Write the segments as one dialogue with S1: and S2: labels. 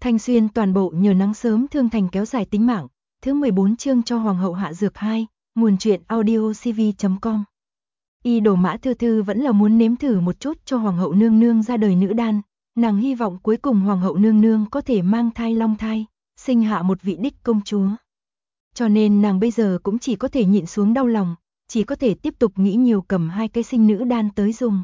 S1: Thanh Xuyên toàn bộ nhờ nắng sớm thương thành kéo dài tính mạng. Thứ 14 chương cho Hoàng hậu hạ dược 2, nguồn truyện audiocv.com. Y Đồ Mã Thư Thư vẫn là muốn nếm thử một chút cho Hoàng hậu nương nương ra đời nữ đan, nàng hy vọng cuối cùng Hoàng hậu nương nương có thể mang thai long thai, sinh hạ một vị đích công chúa. Cho nên nàng bây giờ cũng chỉ có thể nhịn xuống đau lòng, chỉ có thể tiếp tục nghĩ nhiều cầm 2 cái sinh nữ đan tới dùng.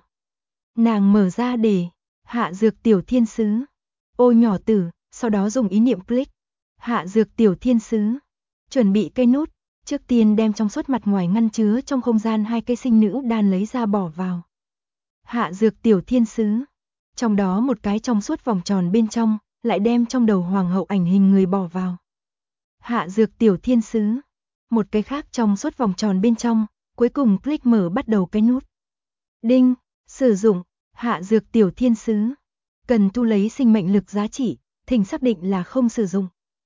S1: Nàng mở ra để hạ dược tiểu thiên sứ, ô nhỏ tử, sau đó dùng ý niệm click, hạ dược tiểu thiên sứ, chuẩn bị cây nút, trước tiên đem trong suốt mặt ngoài ngăn chứa trong không gian 2 cây sinh nữ đan lấy ra bỏ vào. Hạ dược tiểu thiên sứ, trong đó một cái trong suốt vòng tròn bên trong, lại đem trong đầu hoàng hậu ảnh hình người bỏ vào. Hạ dược tiểu thiên sứ, một cái khác trong suốt vòng tròn bên trong, cuối cùng click mở bắt đầu cái nút. Đinh, sử dụng, hạ dược tiểu thiên sứ, cần thu lấy sinh mệnh lực giá trị, thỉnh xác định là không sử dụng.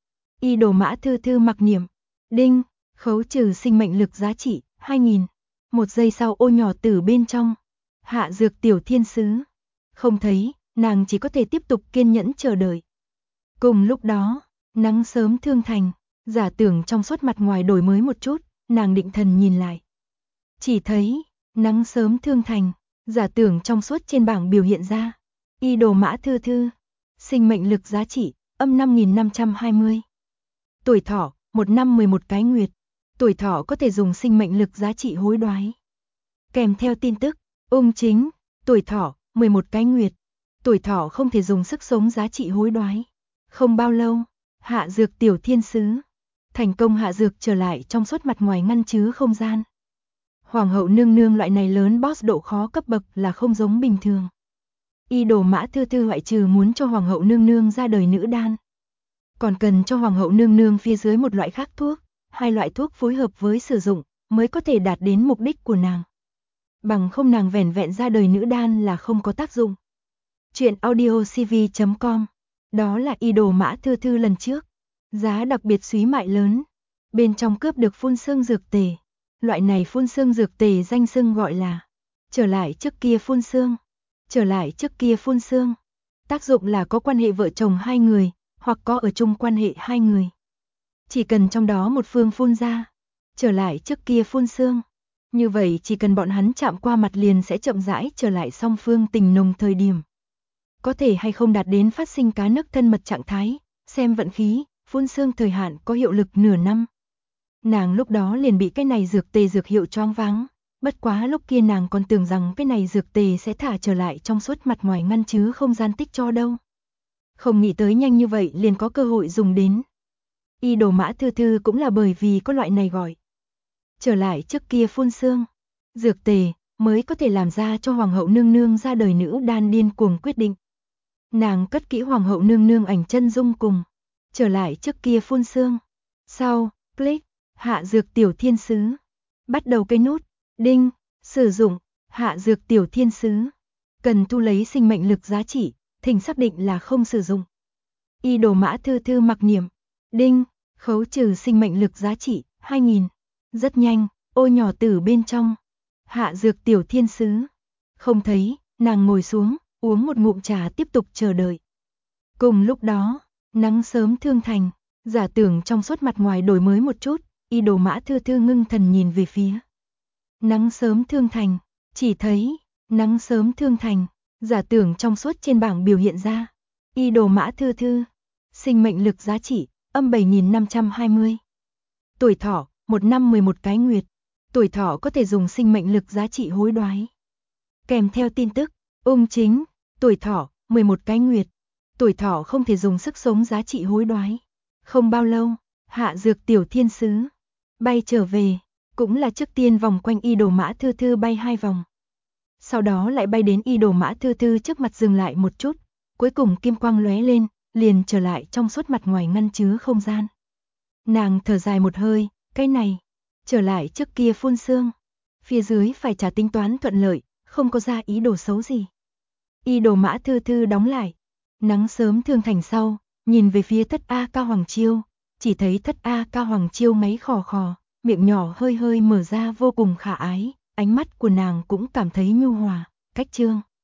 S1: Y Đồ Mã Thư Thư mặc niệm, đinh, khấu trừ sinh mệnh lực giá trị, 2000. Một giây sau ô nhỏ tử bên trong, hạ dược tiểu thiên sứ, không thấy, nàng chỉ có thể tiếp tục kiên nhẫn chờ đợi. Cùng lúc đó, nắng sớm thương thành, giả tưởng trong suốt mặt ngoài đổi mới một chút, nàng định thần nhìn lại. Chỉ thấy, nắng sớm thương thành, giả tưởng trong suốt trên bảng biểu hiện ra. Y Đồ Mã Thư Thư, sinh mệnh lực giá trị, âm 5520. Tuổi thọ, 1 năm 11 cái nguyệt. Tuổi thọ có thể dùng sinh mệnh lực giá trị hối đoái. Kèm theo tin tức, ung chính, tuổi thọ, 11 cái nguyệt. Tuổi thọ không thể dùng sức sống giá trị hối đoái. Không bao lâu, hạ dược tiểu thiên sứ, thành công hạ dược trở lại trong suốt mặt ngoài ngăn chứa không gian. Hoàng hậu nương nương loại này lớn boss độ khó cấp bậc là không giống bình thường. Y Đồ Mã Thư Thư ngoại trừ muốn cho Hoàng hậu nương nương ra đời nữ đan, còn cần cho Hoàng hậu nương nương phía dưới một loại khác thuốc, 2 loại thuốc phối hợp với sử dụng, mới có thể đạt đến mục đích của nàng. Bằng không nàng vẻn vẹn ra đời nữ đan là không có tác dụng. Chuyện audiocv.com, đó là Y Đồ Mã Thư Thư lần trước. Giá đặc biệt súy mại lớn, bên trong cướp được phun xương dược tề. Loại này phun xương dược tề danh xưng gọi là trở lại trước kia phun xương. Trở lại trước kia phun xương, tác dụng là có quan hệ vợ chồng 2 người, hoặc có ở chung quan hệ 2 người. Chỉ cần trong đó một phương phun ra, trở lại trước kia phun xương. Như vậy chỉ cần bọn hắn chạm qua mặt liền sẽ chậm rãi trở lại song phương tình nồng thời điểm. Có thể hay không đạt đến phát sinh cá nước thân mật trạng thái, xem vận khí, phun xương thời hạn có hiệu lực nửa năm. Nàng lúc đó liền bị cái này dược tề dược hiệu choáng váng. Bất quá lúc kia nàng còn tưởng rằng cái này dược tề sẽ thả trở lại trong suốt mặt ngoài ngăn chứa không gian tích cho đâu. Không nghĩ tới nhanh như vậy liền có cơ hội dùng đến. Y Đồ Mã Thư Thư cũng là bởi vì có loại này gọi trở lại trước kia phun xương, dược tề mới có thể làm ra cho Hoàng hậu nương nương ra đời nữ đan điên cuồng quyết định. Nàng cất kỹ Hoàng hậu nương nương ảnh chân dung cùng trở lại trước kia phun xương. Sau, click, hạ dược tiểu thiên sứ, bắt đầu cái nút. Đinh, sử dụng, hạ dược tiểu thiên sứ, cần thu lấy sinh mệnh lực giá trị, thỉnh xác định là không sử dụng. Y Đồ Mã Thư Thư mặc niệm, đinh, khấu trừ sinh mệnh lực giá trị, 2000. Rất nhanh, ô nhỏ tử bên trong, hạ dược tiểu thiên sứ, không thấy, nàng ngồi xuống, uống một ngụm trà tiếp tục chờ đợi. Cùng lúc đó, nắng sớm thương thành, giả tưởng trong suốt mặt ngoài đổi mới một chút, Y Đồ Mã Thư Thư ngưng thần nhìn về phía nắng sớm thương thành, chỉ thấy, nắng sớm thương thành, giả tưởng trong suốt trên bảng biểu hiện ra. Y Đồ Mã Thư Thư, sinh mệnh lực giá trị, âm 7520. Tuổi thọ, 1 năm 11 cái nguyệt. Tuổi thọ có thể dùng sinh mệnh lực giá trị hối đoái. Kèm theo tin tức, ung chính, tuổi thọ, 11 cái nguyệt. Tuổi thọ không thể dùng sức sống giá trị hối đoái. Không bao lâu, hạ dược tiểu thiên sứ, bay trở về. Cũng là trước tiên vòng quanh Y Đồ Mã Thư Thư bay 2 vòng. Sau đó lại bay đến Y Đồ Mã Thư Thư trước mặt dừng lại một chút. Cuối cùng kim quang lóe lên, liền trở lại trong suốt mặt ngoài ngăn chứa không gian. Nàng thở dài một hơi, cái này, trở lại trước kia phun xương. Phía dưới phải trả tính toán thuận lợi, không có ra ý đồ xấu gì. Y Đồ Mã Thư Thư đóng lại. Nắng sớm thương thành sau, nhìn về phía Thất A Ca Hoàng Chiêu. Chỉ thấy Thất A Ca Hoàng Chiêu ngáy khò khò. Miệng nhỏ hơi hơi mở ra vô cùng khả ái, ánh mắt của nàng cũng cảm thấy nhu hòa. Cách chương